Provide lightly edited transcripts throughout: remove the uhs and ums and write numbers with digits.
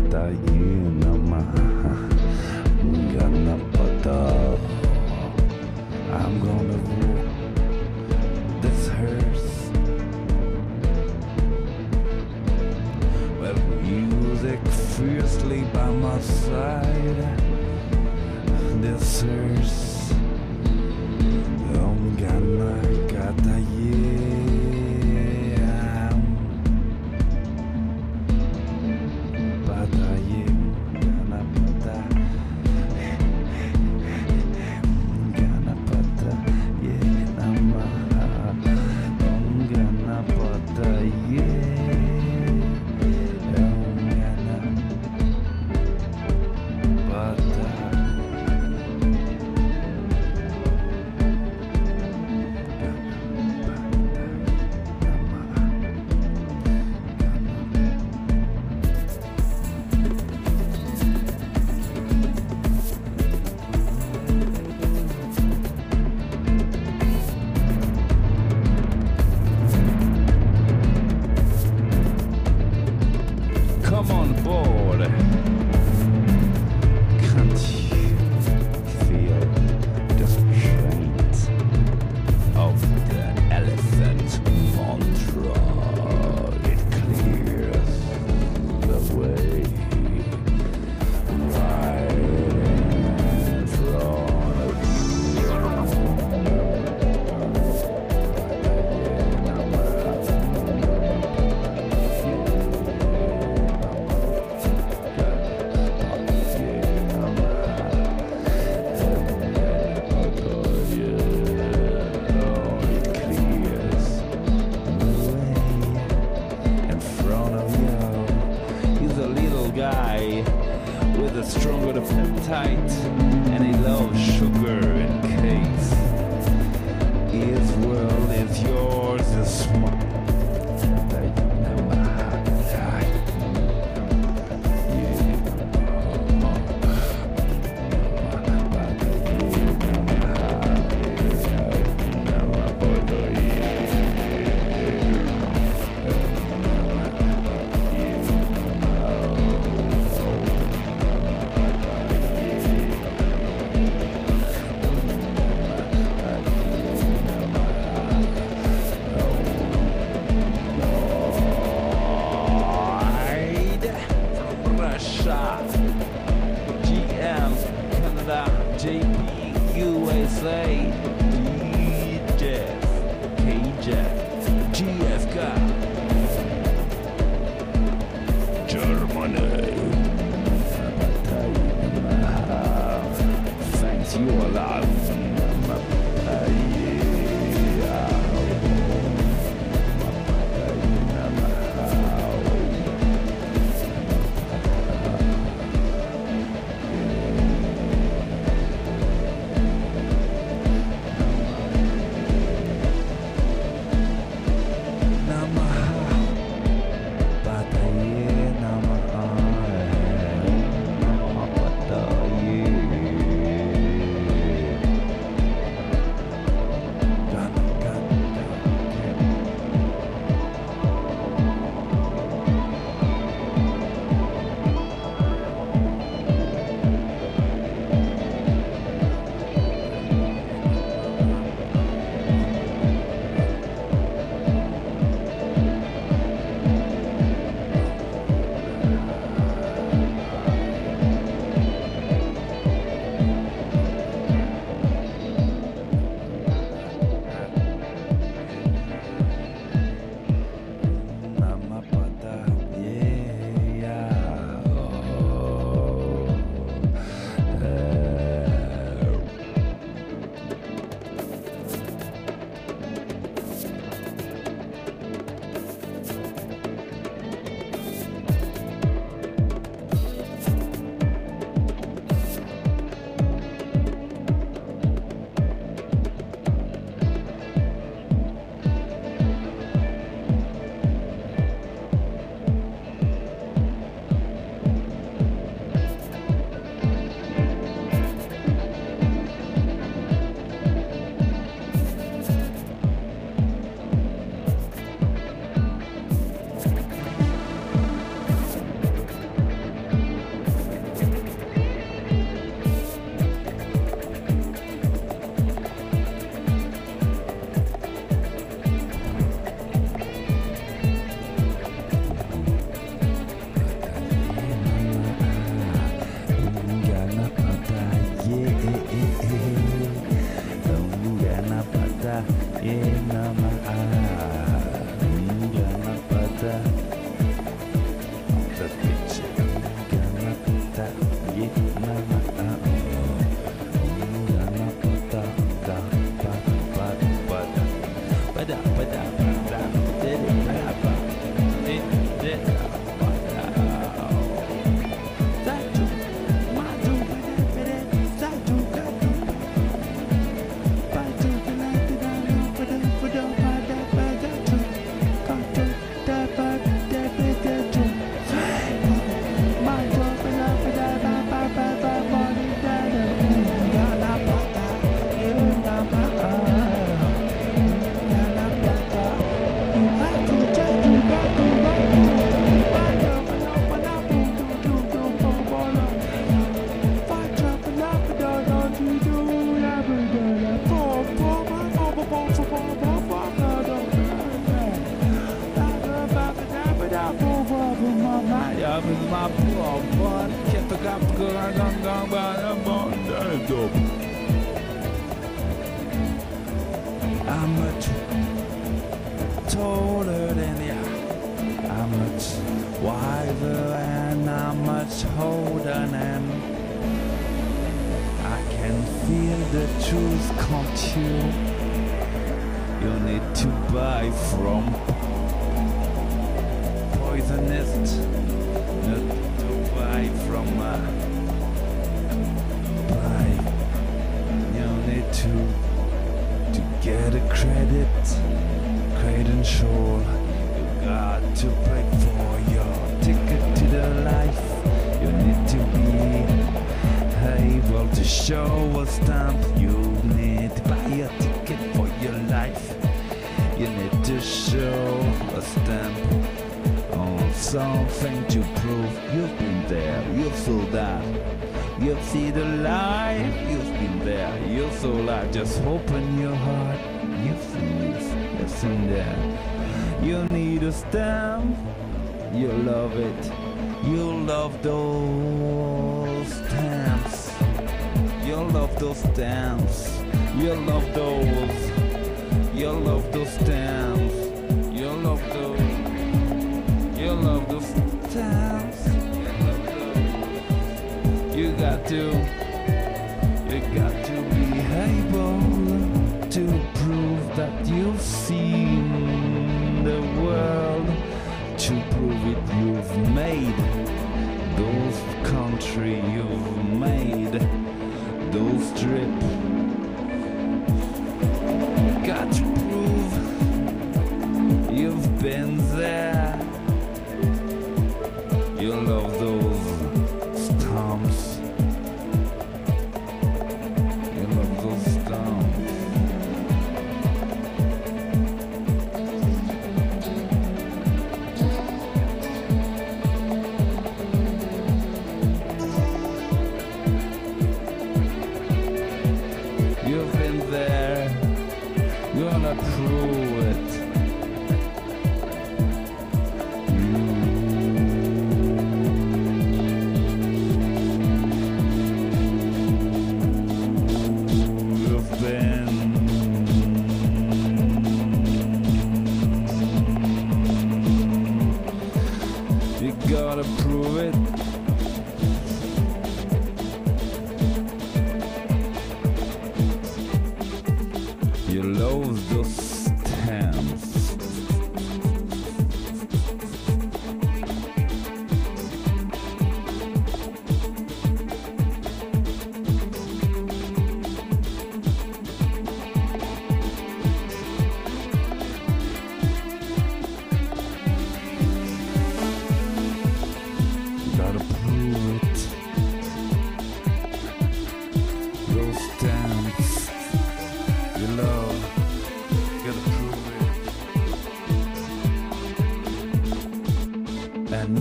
I'm gonna walk this hearse with music fiercely by my side. This hearse, I'm gonna gata yeah, bata yeah, gonna bata. Come on board. Can't you feel the strength of the elephant mantra? It clears the way right in front of guy with a stronger appetite, and he loves sugar and cakes. His world is yours, is small. I'm much taller than you. I'm much wiser and I'm much older than. I can feel the truth, can't you? You need to buy from poisonist, not to buy from buy. You need to get a credential. You got to pay for your ticket to the life. You need to be able to show a stamp. You need to buy a ticket for your life. You need to show a stamp on something to prove you've been there, you've saw that. You've seen the life, you've been there, you saw life. Just open your heart, you've seen this, you've seen that. You need a stamp, you love it. You love those stamps. You love those stamps. You love those. You love those stamps. You love those. You love those stamps. You got to be able to prove that you've seen the world, to prove it you've made those country, you've made those trip. Got to prove you've been there. You love those stamps. You love those stamps. You've been there. You're gonna prove it. You gotta prove it. You love those stamps. Gotta prove it. Those stamps you love, gotta prove it. And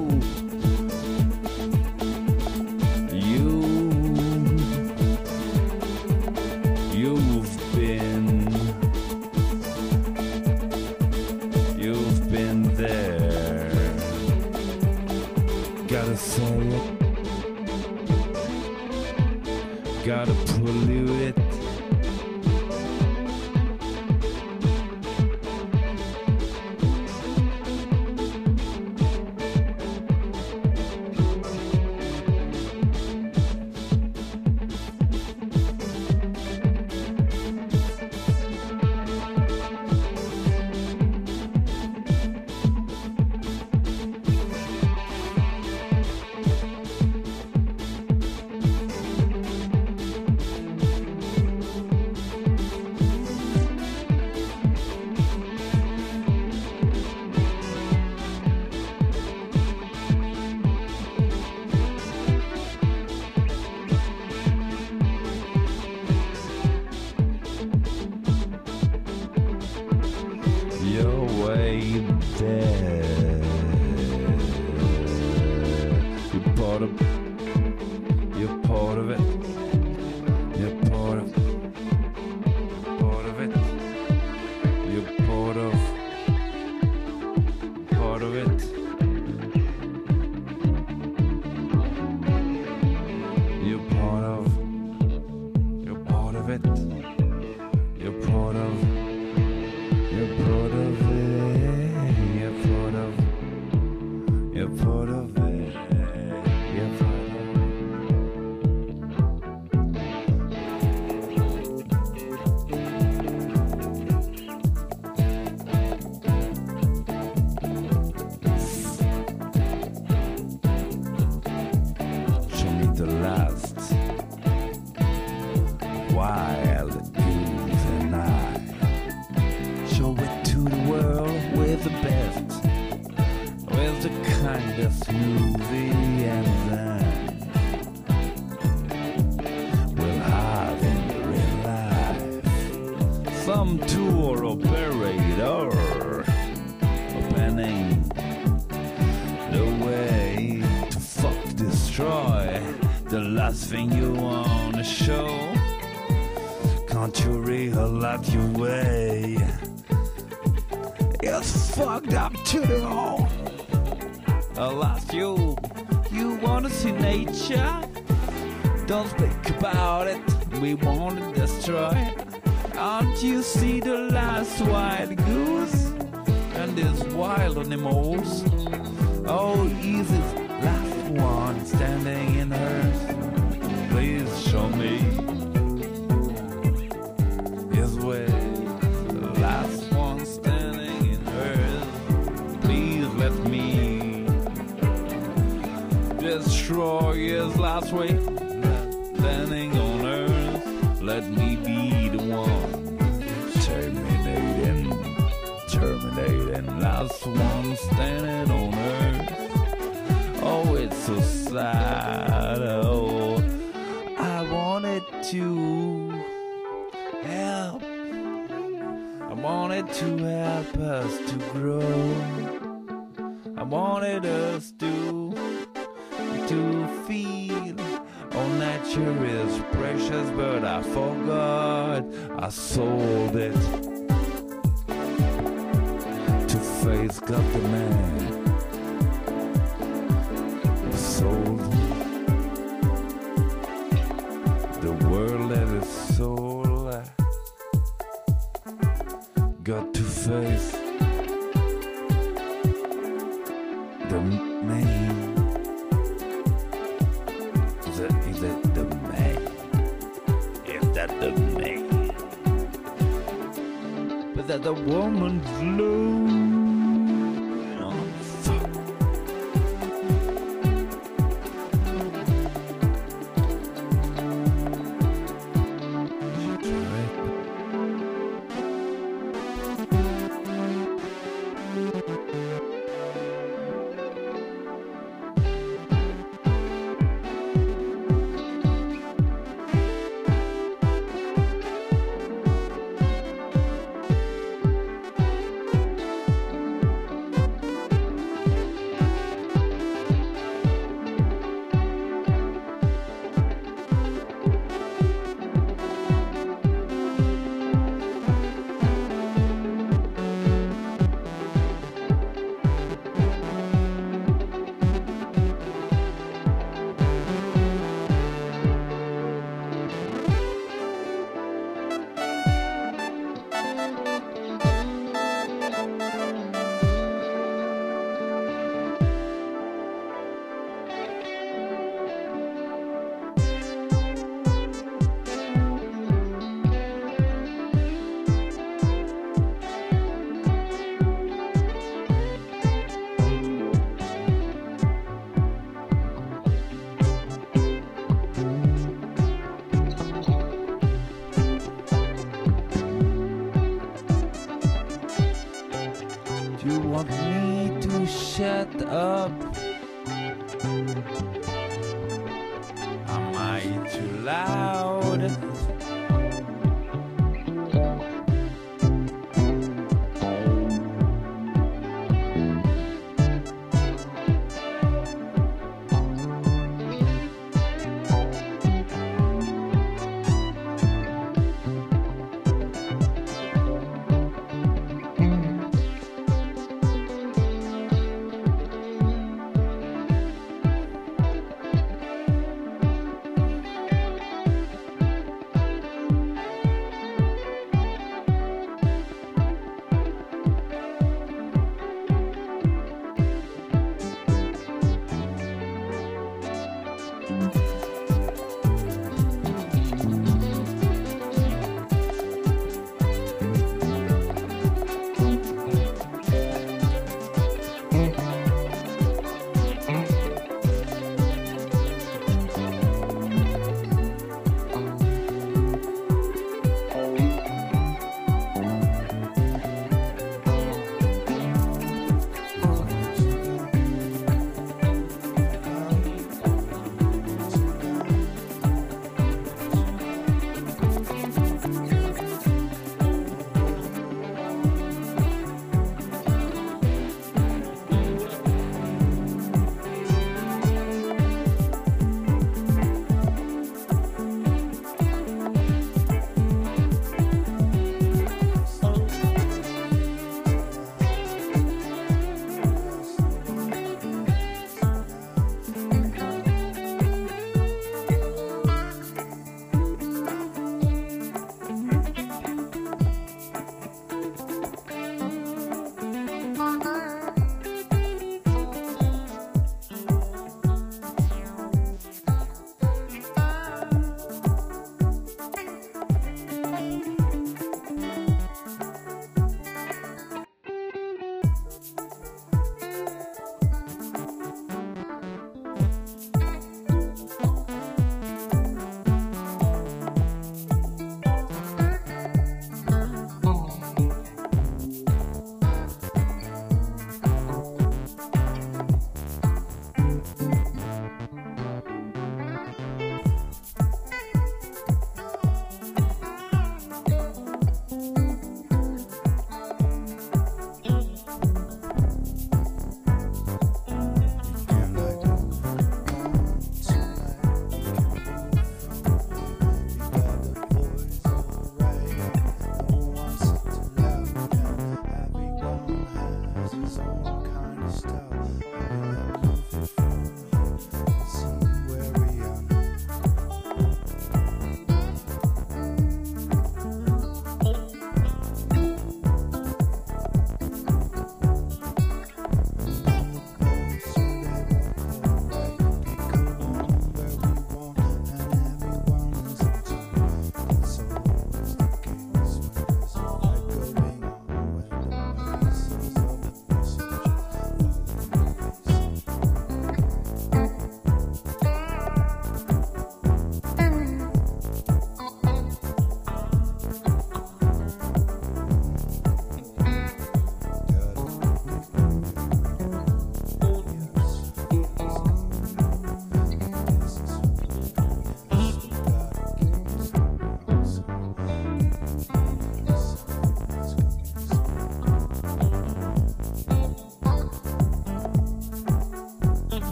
you've been there. Gotta say it. Gotta pollute it. You've heard of it. You've heard of it. Show me the last wild goose and I. Show it to the world with the best. With the kindest movie and then we'll have in real life some tour operator opening the way to fuck destroy the last thing you wanna show. Can't you realize your way? It's fucked up to the bone. Alas, you wanna see nature? Don't speak about it, we wanna destroy it. Can't you see the last wild goose and these wild animals? Oh, he's the last one standing in earth. Please show me his way. The last one standing in earth. Please let me destroy his last way, standing on earth. Let me be the one terminating, last one standing on earth. Oh, it's so sad. Oh, I wanted to help. I wanted to help us to grow. I wanted us to feel all nature is precious, but I forgot I sold it to face God the man. I sold the world that is soul. Got to face the man. Is it the man? Is that the man? But that the woman's low. You want me to shut up? Am I too loud?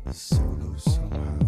solo somehow.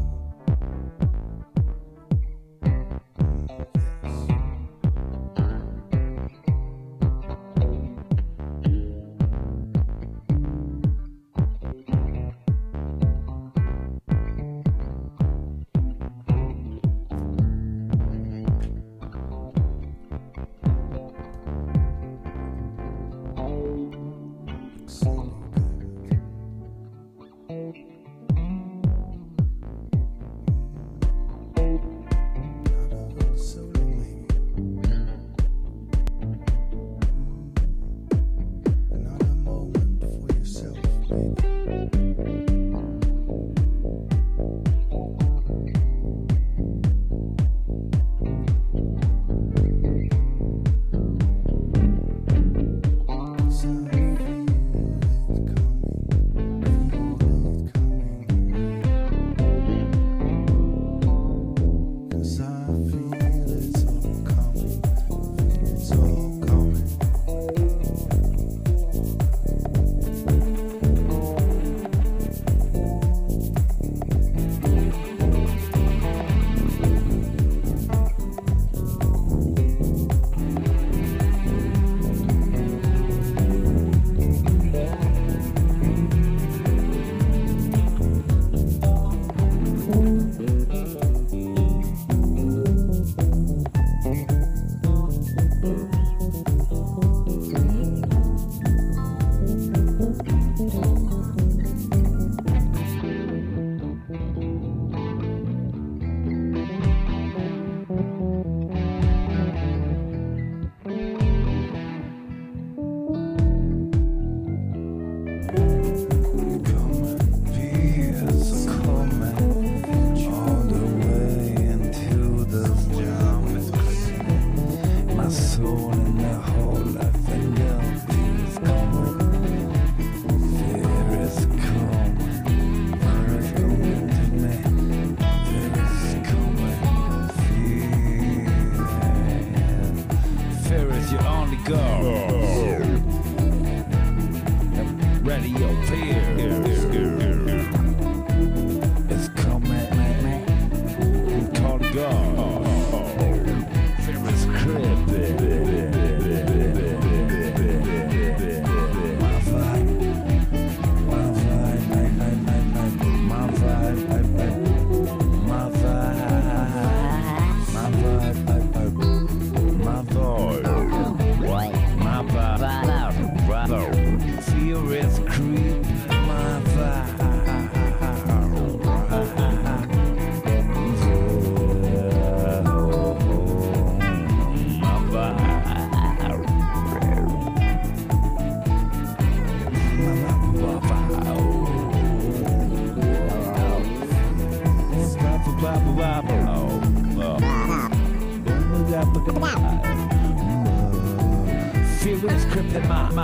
Fearless crippin'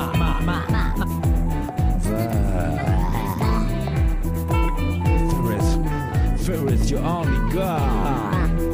Fearless, you're only God.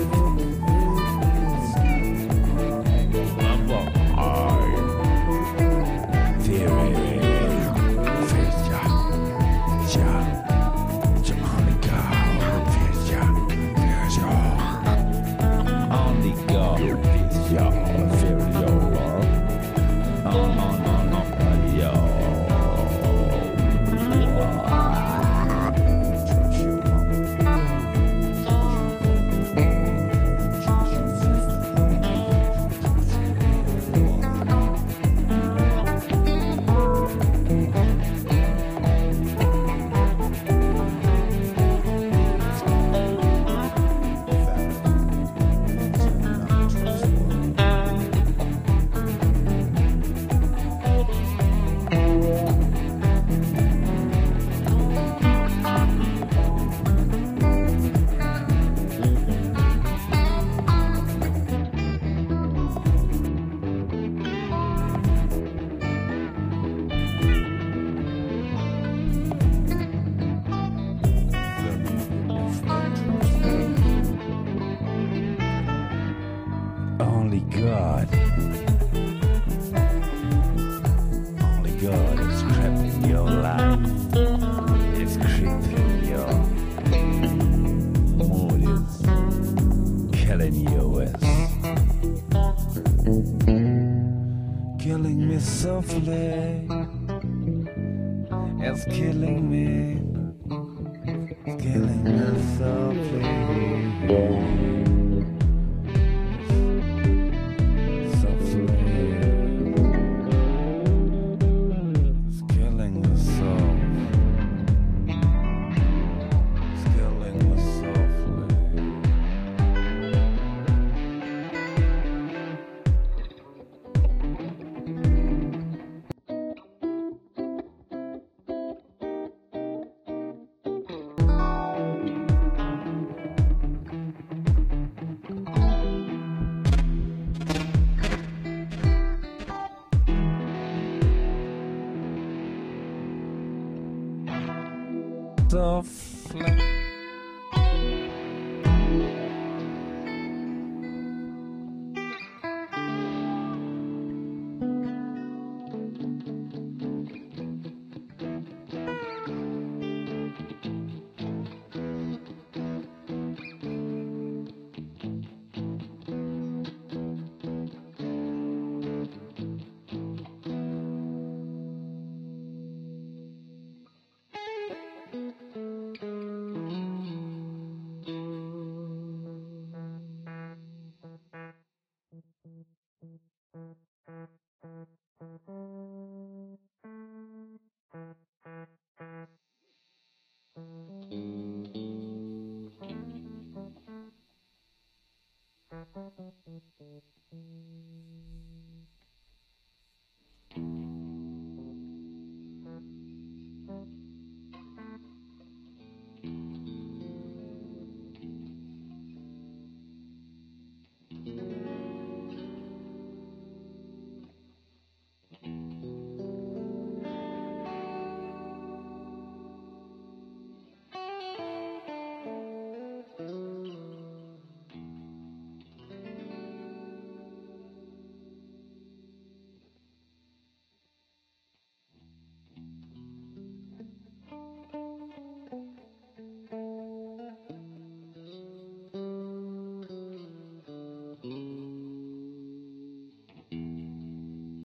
Only God. Only God is crept in your life. It's creeping your softly. It's killing me. It's killing me softly. Softly.